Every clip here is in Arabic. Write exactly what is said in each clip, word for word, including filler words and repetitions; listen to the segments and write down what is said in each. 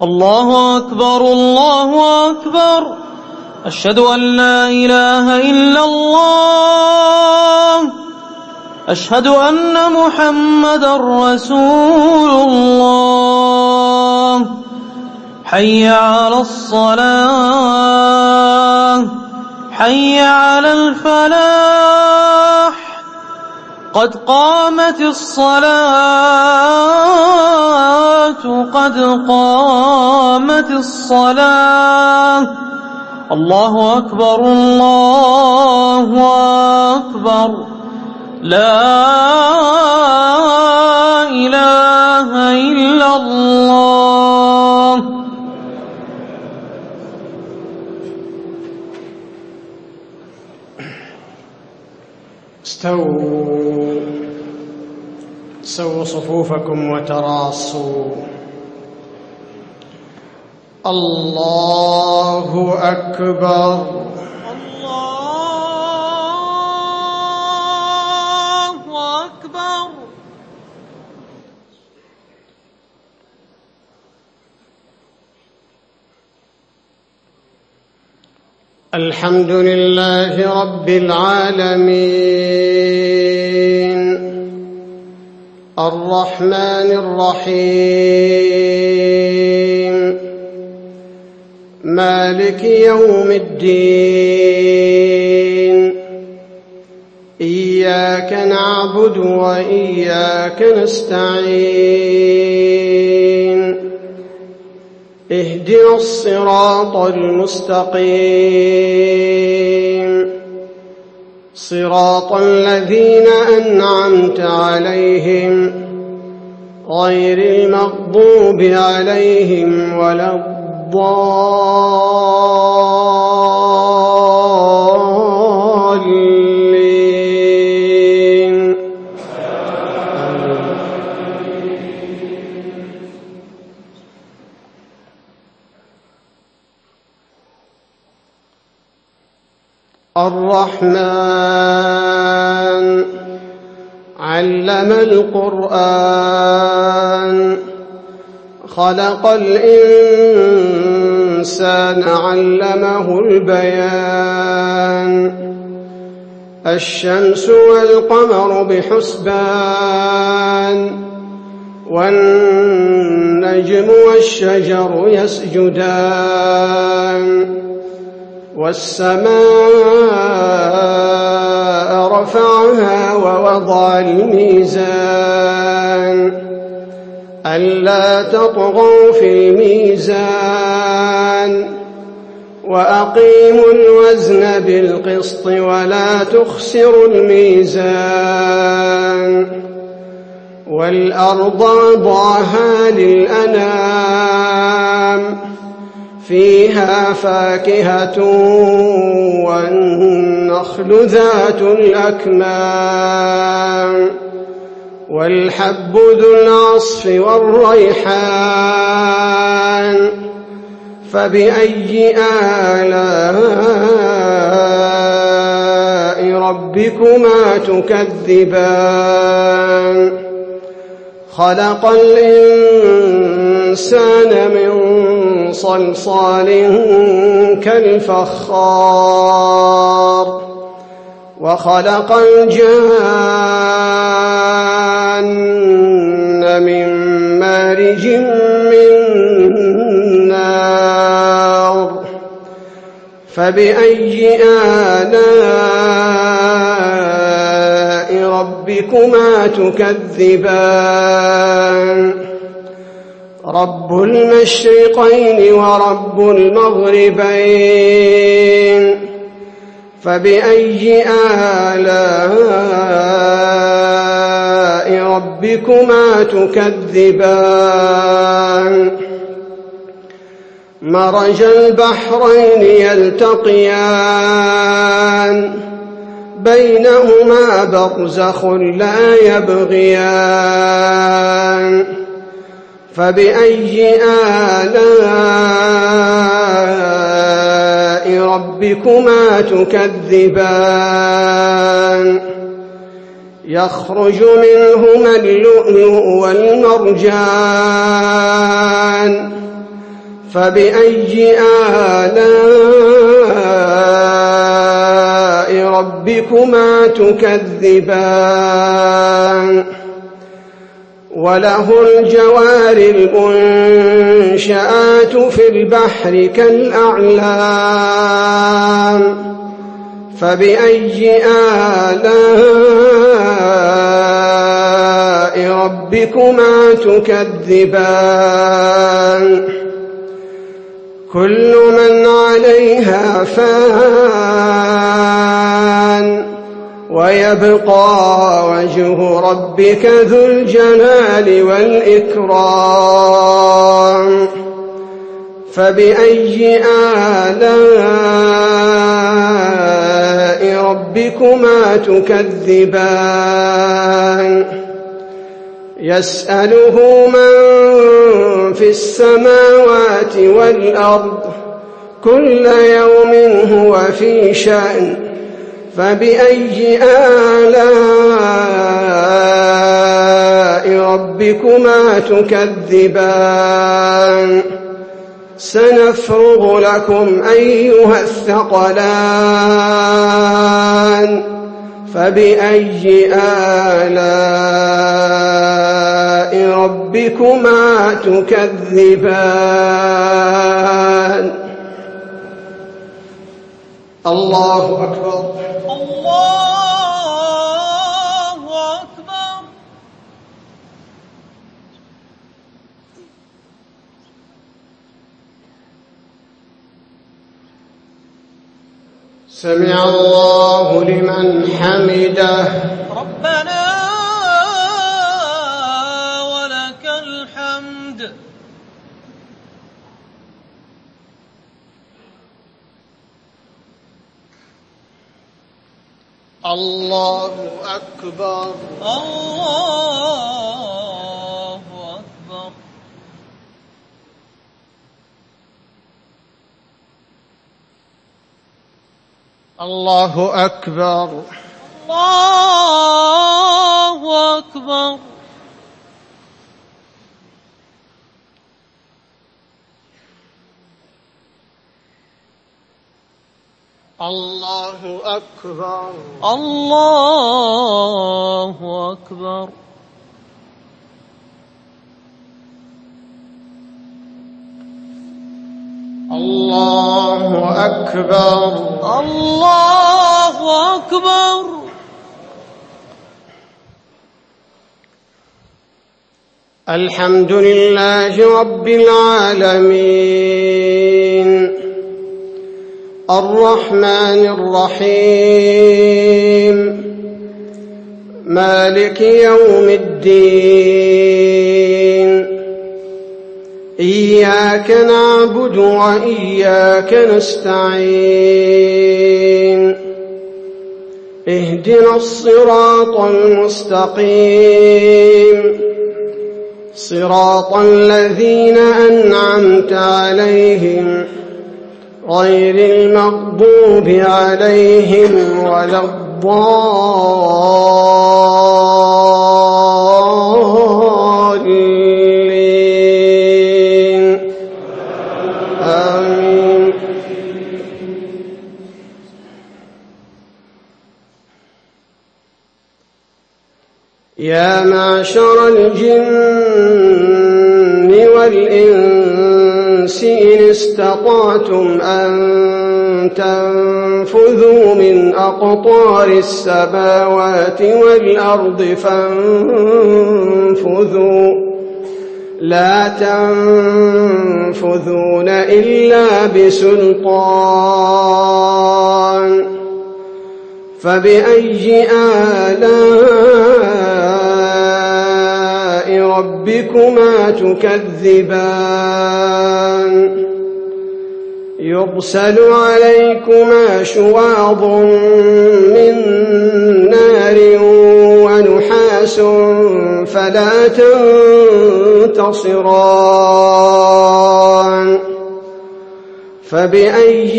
الله أكبر الله أكبر أشهد أن لا إله إلا الله أشهد أن محمدا رسول الله حي على الصلاة حي على الفلاح قد قامت الصلاة قد قامت الصلاة الله أكبر الله أكبر لا إله إلا الله. استووا سووا صفوفكم وتراصوا. الله أكبر الله أكبر. الحمد لله رب العالمين الرحمن الرحيم مالك يوم الدين إياك نعبد وإياك نستعين اهدنا الصراط المستقيم صراط الذين أنعمت عليهم غير المغضوب عليهم ولا الضالين. الرحمن علم القرآن خلق الإنسان علمه البيان الشمس والقمر بحسبان والنجم والشجر يسجدان والسماء رفعها ووضع الميزان ألا تطغوا في الميزان وأقيموا الوزن بالقسط ولا تخسروا الميزان والأرض وضعها للأنام فيها فاكهة والنخل ذات الأكمام والحب ذو العصف والريحان فبأي آلاء ربكما تكذبان خلق الإنسان من صلصال كالفخار وخلق الجان من مارج من نار فبأي آلاء ربكما تكذبان رب المشرقين ورب المغربين فبأي آلاء ربكما تكذبان مرج البحرين يلتقيان بينهما برزخ لا يبغيان فبأي آلاء ربكما تكذبان يخرج منهما اللؤلؤ والمرجان فبأي آلاء ربكما تكذبان وله الجوار المنشآت في البحر كالأعلام فبأي آلاء ربكما تكذبان كل من عليها فان ويبقى وجه ربك ذو الجلال والإكرام فبأي آلاء ربكما تكذبان يسأله من في السماوات والأرض كل يوم هو في شأن فبأي آلاء ربكما تكذبان سنفرغ لكم أيها الثقلان فبأي آلاء ربكما تكذبان الله أكبر الله أكبر. سمع الله لمن حمده ربنا ولك الحمد. الله أكبر الله أكبر. الله أكبر الله أكبر. الله أكبر الله أكبر. الله أكبر الله أكبر. الحمد لله رب العالمين الرحمن الرحيم مالك يوم الدين إياك نعبد وإياك نستعين اهدنا الصراط المستقيم صراط الذين أنعمت عليهم غير المغضوب عليهم ولا الضالين آمين. يا معشر الجن والإنس إن استطعتم أن تنفذوا من أقطار السماوات والأرض فانفذوا لا تنفذون إلا بسلطان فبأي آلاء ربكما تكذبان يرسل عليكما شواظ من نار ونحاس فلا تنتصران فبأي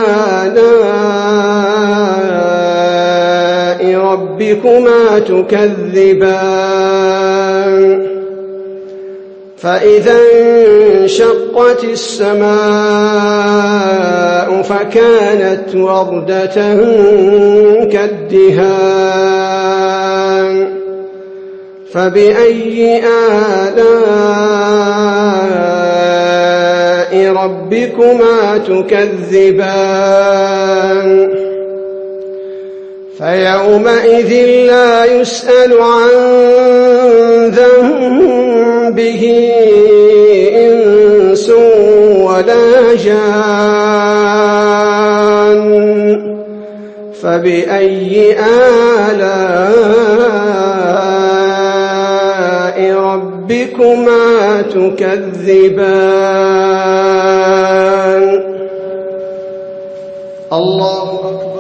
آلاء ربكما تكذبان فإذا انشقت السماء فكانت وردة كالدهان فبأي آلاء ربكما تكذبان فيومئذ لا يسأل عن ذنبه إنس ولا جان فبأي آلاء ربكما تكذبان الله أكبر.